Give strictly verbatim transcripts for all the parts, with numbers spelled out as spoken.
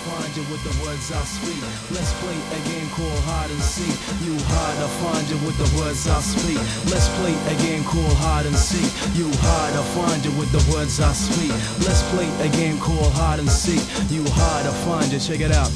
find you with the words I speak. Let's play a game called hide and seek. You hide, I find you with the words I speak. Let's play a game called hide and seek. You hide, I find you with the words I speak. Let's play a game called hide and seek. You hide, I find you. Check it out.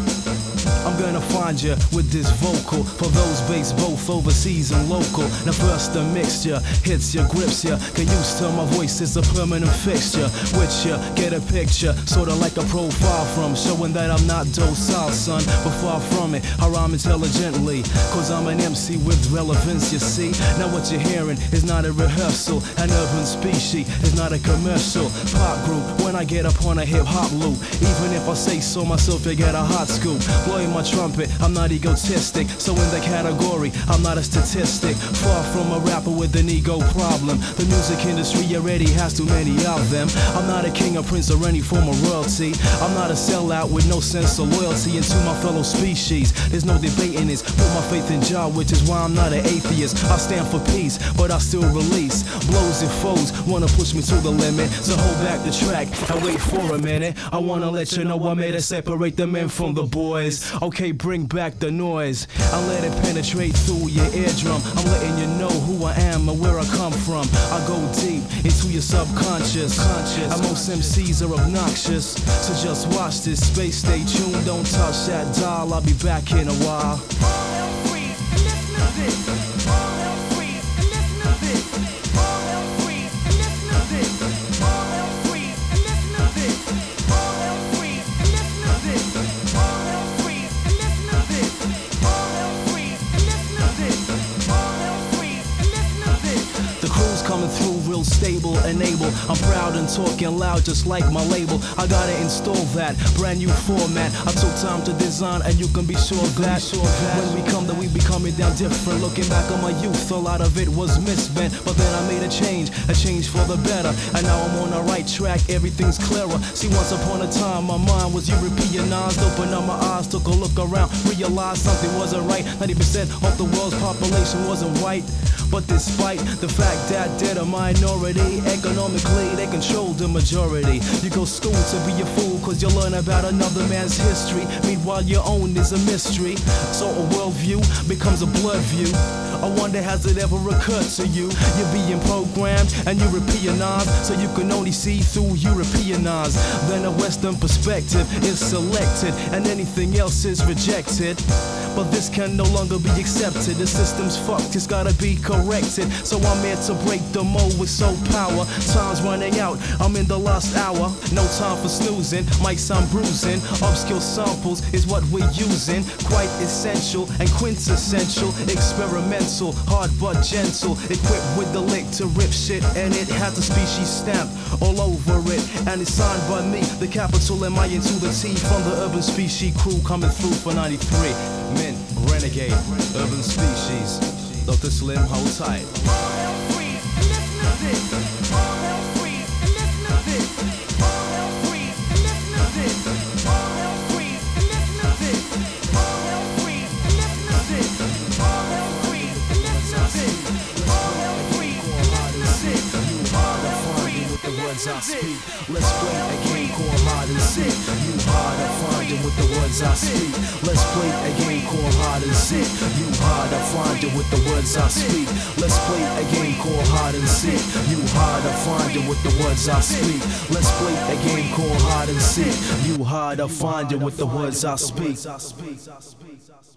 I'm gonna find you with this vocal for those based both overseas and local. Now first the mixture hits ya, grips ya. Get used to my voice, it's a permanent fixture. With ya, get a picture, sorta like a profile from showing that I'm not docile, son, but far from it. I rhyme intelligently, cause I'm an M C with relevance, you see. Now what you're hearing is not a rehearsal. An urban species is not a commercial pop group. When I get up on a hip hop loop, even if I say so myself, you get a hot scoop. Blowing my trumpet, I'm not egotistic, so in the category, I'm not a statistic. Far from a rapper with an ego problem. The music industry already has too many of them. I'm not a king or prince or any form of royalty. I'm not a sellout with no sense of loyalty. And to my fellow species, there's no debating this. Put my faith in Jah, which is why I'm not an atheist. I stand for peace, but I still release blows if foes wanna push me to the limit. So hold back the track and wait for a minute. I wanna let you know I made it separate the men from the boys. Okay, bring back the noise. I let it penetrate through your eardrum. I'm letting you know who I am and where I come from. I go deep into your subconscious. Conscious. And most M Cs are obnoxious, so just watch this space. Stay tuned, don't touch that dial. I'll be back in a while. All hell freeze and listen to this. All hell freeze and listen to this. All hell freeze and listen to this. All hell freeze and listen to this. All hell freeze and listen to this. All hell freeze and listen to this. All hell freeze and listen to this. All hell freeze and listen to this. The crew's coming through real stable and able. I'm proud and talking loud just like my label. I gotta install that brand new format. I took time to design and you can be sure of that. When we come then we be coming down different. Looking back on my youth, a lot of it was misspent. But then I made a change, a change for the better. And now I'm on the right track, everything's clearer. See, once upon a time my mind was Europeanized. Opened up my eyes, took a look around, realized something wasn't right. ninety percent of the world's population wasn't white. But despite the fact that they're a minority, economically they control the majority. You go school to be a fool cause you learn about another man's history. Meanwhile your own is a mystery. So a worldview becomes a blood view. I wonder, has it ever occurred to you? You're being programmed and Europeanized, so you can only see through Europeanized. Then a Western perspective is selected and anything else is rejected. But this can no longer be accepted. The system's fucked, it's gotta be corrected. So I'm here to break the mold with soul power. Time's running out, I'm in the last hour. No time for snoozing, mics I'm bruising. Upskill samples is what we're using. Quite essential and quintessential. Experimental, hard but gentle. Equipped with the lick to rip shit. And it has the species stamp all over it. And it's signed by me, the capital M I into the T. From the Urban Species crew coming through for ninety-three. Mint, Renegade, Urban Species, Doctor Slim, hold tight. All hell freeze and listen to this. All hell freeze and listen to this. All hell freeze and listen to this. All hell freeze and listen to this. All hell freeze and listen to this. All hell freeze and listen to this. All hell freeze and listen to this. All hell freeze with the words I speak. and Let's play a game called hide and seek. You hide, I find it with the words I speak. Let's play a game called hide and seek. You hide, I find it with the words I speak. Let's play a game called hide and seek. You hide, I find it with the words I speak. Let's play a game called hide and seek. You hide, I find it with the words I speak.